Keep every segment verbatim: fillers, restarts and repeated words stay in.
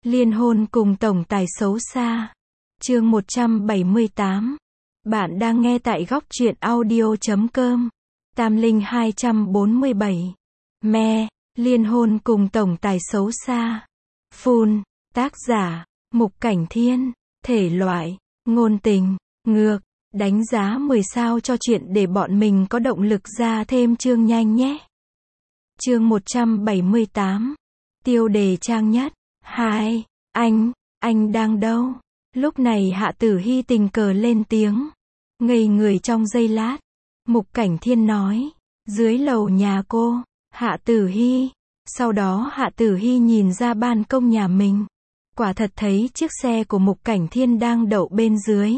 Liên hôn cùng tổng tài xấu xa. Chương một trăm bảy mươi tám. Bạn đang nghe tại góc truyện audio chấm com. Tam Linh hai trăm bốn mươi bảy. Me, liên hôn cùng tổng tài xấu xa. Phun, tác giả, Mục Cảnh Thiên. Thể loại, ngôn tình, ngược. Đánh giá mười sao cho chuyện để bọn mình có động lực ra thêm chương nhanh nhé. Chương một trăm bảy mươi tám. Tiêu đề trang nhất. Hai, anh, anh đang đâu? Lúc này Hạ Tử Hy tình cờ lên tiếng. Ngây người trong giây lát. Mục Cảnh Thiên nói. Dưới lầu nhà cô, Hạ Tử Hy. Sau đó Hạ Tử Hy nhìn ra ban công nhà mình. Quả thật thấy chiếc xe của Mục Cảnh Thiên đang đậu bên dưới.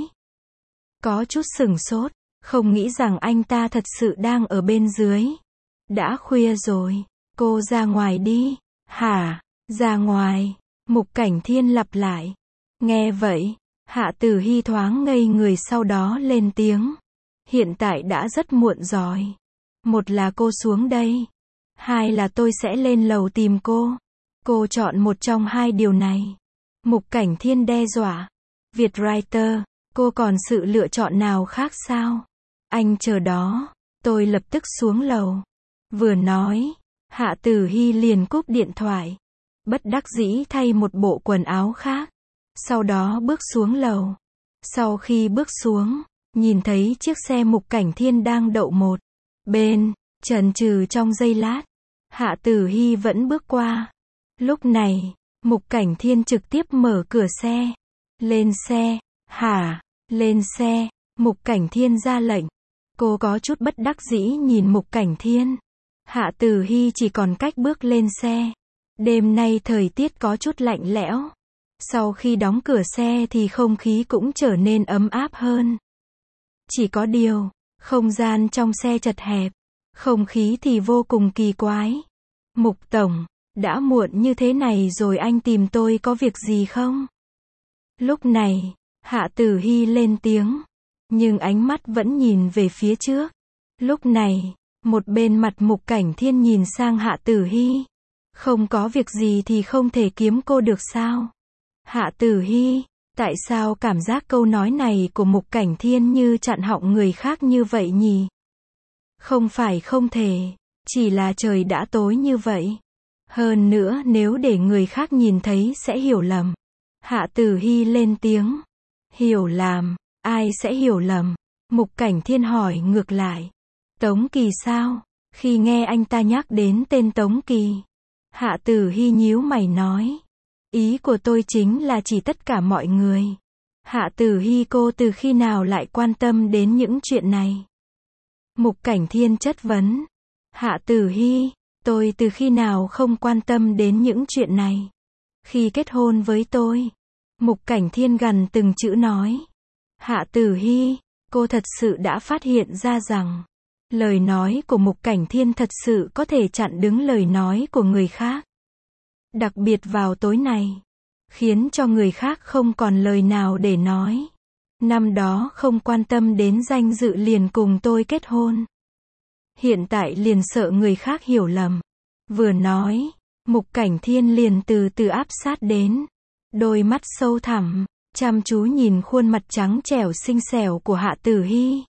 Có chút sửng sốt, không nghĩ rằng anh ta thật sự đang ở bên dưới. Đã khuya rồi, cô ra ngoài đi. Hả? Ra ngoài? Mục Cảnh Thiên lặp lại. Nghe vậy, Hạ Tử Hy thoáng ngây người, sau đó lên tiếng. Hiện tại đã rất muộn rồi. Một là cô xuống đây. Hai là tôi sẽ lên lầu tìm cô. Cô chọn một trong hai điều này. Mục Cảnh Thiên đe dọa. Vietwriter, cô còn sự lựa chọn nào khác sao? Anh chờ đó, tôi lập tức xuống lầu. Vừa nói, Hạ Tử Hy liền cúp điện thoại. Bất đắc dĩ thay một bộ quần áo khác. Sau đó bước xuống lầu. Sau khi bước xuống, nhìn thấy chiếc xe Mục Cảnh Thiên đang đậu một bên, chần chừ trong giây lát. Hạ Tử Hy vẫn bước qua. Lúc này, Mục Cảnh Thiên trực tiếp mở cửa xe. Lên xe. Hả? Lên xe. Mục Cảnh Thiên ra lệnh. Cô có chút bất đắc dĩ nhìn Mục Cảnh Thiên. Hạ Tử Hy chỉ còn cách bước lên xe. Đêm nay thời tiết có chút lạnh lẽo. Sau khi đóng cửa xe thì không khí cũng trở nên ấm áp hơn. Chỉ có điều, không gian trong xe chật hẹp. Không khí thì vô cùng kỳ quái. Mục Tổng, đã muộn như thế này rồi anh tìm tôi có việc gì không? Lúc này, Hạ Tử Hy lên tiếng. Nhưng ánh mắt vẫn nhìn về phía trước. Lúc này, một bên mặt Mục Cảnh Thiên nhìn sang Hạ Tử Hy. Không có việc gì thì không thể kiếm cô được sao? Hạ Tử Hy, tại sao cảm giác câu nói này của Mục Cảnh Thiên như chặn họng người khác như vậy nhỉ? Không phải không thể, chỉ là trời đã tối như vậy. Hơn nữa nếu để người khác nhìn thấy sẽ hiểu lầm. Hạ Tử Hy lên tiếng. Hiểu lầm? Ai sẽ hiểu lầm? Mục Cảnh Thiên hỏi ngược lại. Tống Kỳ sao? Khi nghe anh ta nhắc đến tên Tống Kỳ, Hạ Tử Hy nhíu mày nói. Ý của tôi chính là chỉ tất cả mọi người. Hạ Tử Hy, cô từ khi nào lại quan tâm đến những chuyện này? Mục Cảnh Thiên chất vấn. Hạ Tử Hy, tôi từ khi nào không quan tâm đến những chuyện này? Khi kết hôn với tôi. Mục Cảnh Thiên gần từng chữ nói. Hạ Tử Hy, cô thật sự đã phát hiện ra rằng lời nói của Mục Cảnh Thiên thật sự có thể chặn đứng lời nói của người khác. Đặc biệt vào tối này, khiến cho người khác không còn lời nào để nói. Năm đó không quan tâm đến danh dự liền cùng tôi kết hôn. Hiện tại liền sợ người khác hiểu lầm. Vừa nói, Mục Cảnh Thiên liền từ từ áp sát đến. Đôi mắt sâu thẳm, chăm chú nhìn khuôn mặt trắng trẻo xinh xẻo của Hạ Tử Hy.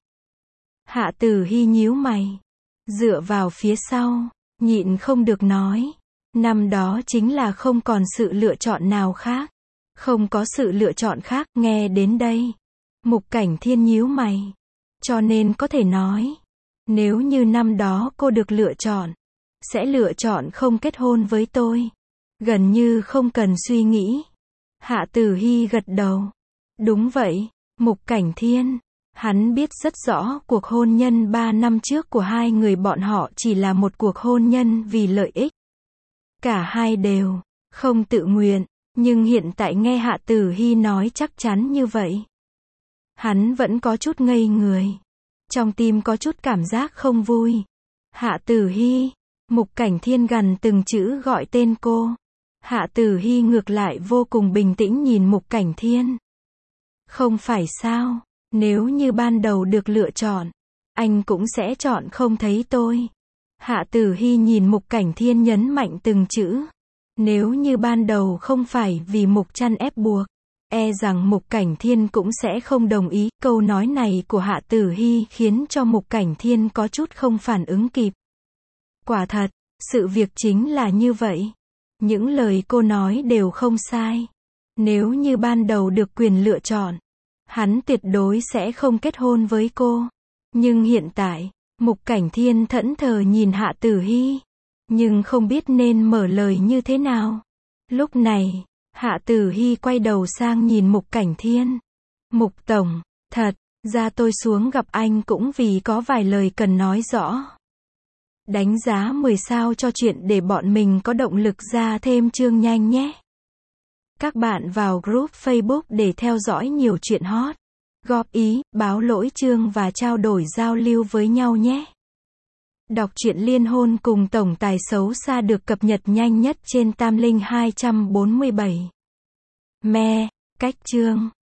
Hạ Tử Hy nhíu mày, dựa vào phía sau, nhịn không được nói. Năm đó chính là không còn sự lựa chọn nào khác. Không có sự lựa chọn khác. Nghe đến đây, Mục Cảnh Thiên nhíu mày. Cho nên có thể nói, nếu như năm đó cô được lựa chọn, sẽ lựa chọn không kết hôn với tôi. Gần như không cần suy nghĩ. Hạ Tử Hy gật đầu. Đúng vậy, Mục Cảnh Thiên. Hắn biết rất rõ cuộc hôn nhân ba năm trước của hai người bọn họ chỉ là một cuộc hôn nhân vì lợi ích. Cả hai đều không tự nguyện, nhưng hiện tại nghe Hạ Tử Hy nói chắc chắn như vậy. Hắn vẫn có chút ngây người. Trong tim có chút cảm giác không vui. Hạ Tử Hy, Mục Cảnh Thiên gần từng chữ gọi tên cô. Hạ Tử Hy ngược lại vô cùng bình tĩnh nhìn Mục Cảnh Thiên. Không phải sao, nếu như ban đầu được lựa chọn, anh cũng sẽ chọn không thấy tôi. Hạ Tử Hy nhìn Mục Cảnh Thiên nhấn mạnh từng chữ. Nếu như ban đầu không phải vì Mục Trăn ép buộc, e rằng Mục Cảnh Thiên cũng sẽ không đồng ý. Câu nói này của Hạ Tử Hy khiến cho Mục Cảnh Thiên có chút không phản ứng kịp. Quả thật, sự việc chính là như vậy. Những lời cô nói đều không sai. Nếu như ban đầu được quyền lựa chọn, hắn tuyệt đối sẽ không kết hôn với cô. Nhưng hiện tại, Mục Cảnh Thiên thẫn thờ nhìn Hạ Tử Hy, nhưng không biết nên mở lời như thế nào. Lúc này, Hạ Tử Hy quay đầu sang nhìn Mục Cảnh Thiên. Mục Tổng, thật ra tôi xuống gặp anh cũng vì có vài lời cần nói rõ. Đánh giá mười sao cho chuyện để bọn mình có động lực ra thêm chương nhanh nhé. Các bạn vào group Facebook để theo dõi nhiều chuyện hot, góp ý, báo lỗi chương và trao đổi giao lưu với nhau nhé. Đọc truyện liên hôn cùng tổng tài xấu xa được cập nhật nhanh nhất trên Tam Linh hai trăm bốn mươi bảy. Me, cách chương